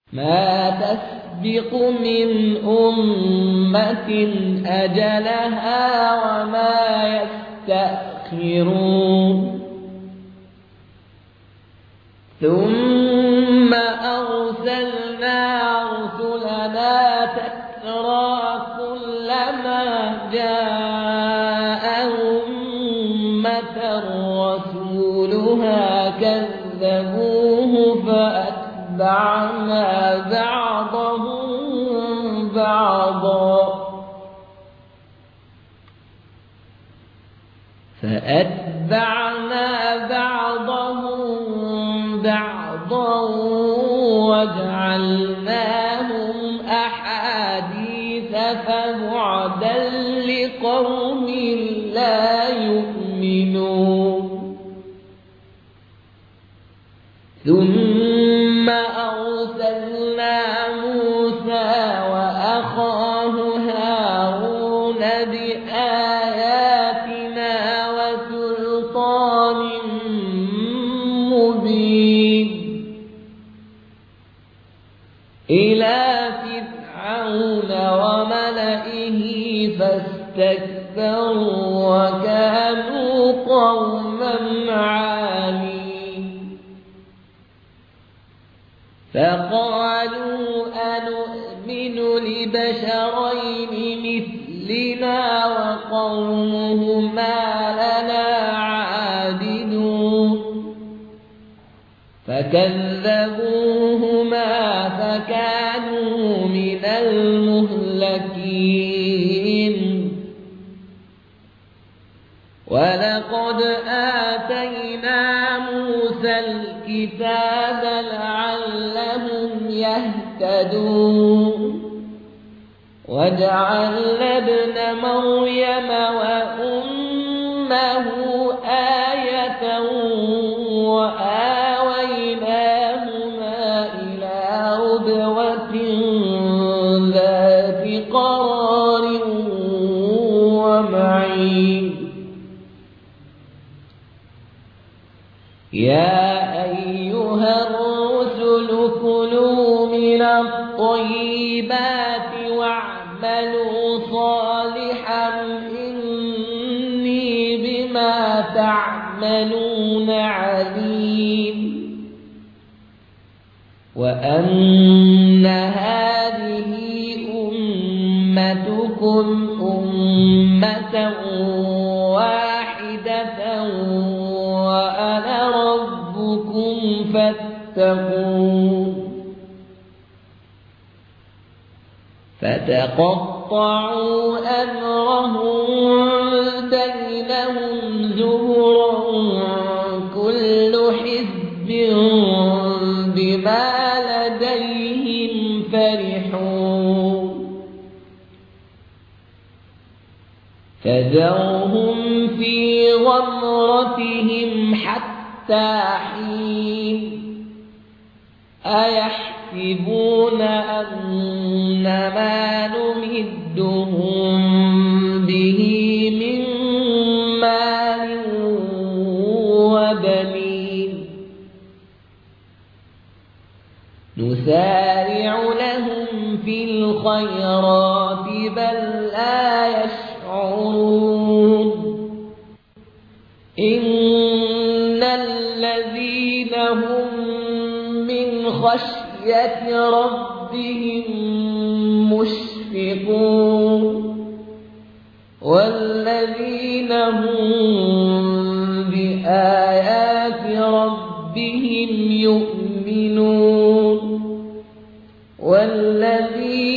ما تسبق من أمة أجلها وما يستأخرون ثم أرسلنا رسلنا تترى كلما جاء أمة رسولها كذبوه فأتبعنا بعضهم بعضا وجعلناهم أحاديث فبعدا لقوم لا يؤمنون ثم أرسلنا موسى وأخاه هارون بآياتنا وسلطان مبين إلى فرعون وملئه فاستكبروا وكانوا قوما عالين فقالوا أنؤمن لبشرين مثلنا وقومهما لنا عابدون فكذبوهما فكانوا من المهلكين ولقد آتينا موسى الكتاب لعلهم يهتدون وجعلنا ابن مريم وأمه آية وآويناهما إلى ربوة ذات قرار ومعين يا أيها الرسل كلوا من الطيبات واعملوا صالحا إني بما تعملون عليم وأن هذه أمتكم أمة واحدة وأنا ربكم فاتقون فتقطعوا أمرهم بينهم زبرا كل حزب بما لديهم فرحون فذرهم في غمرتهم حتى حين أيحسبون أن ما نمدهم به من مال وبنين نسارع لهم في الخيرات بل لا يشعرون إن الذين هم من خشية ربهم مشفقون والذين هم بآيات ربهم يؤمنون والذين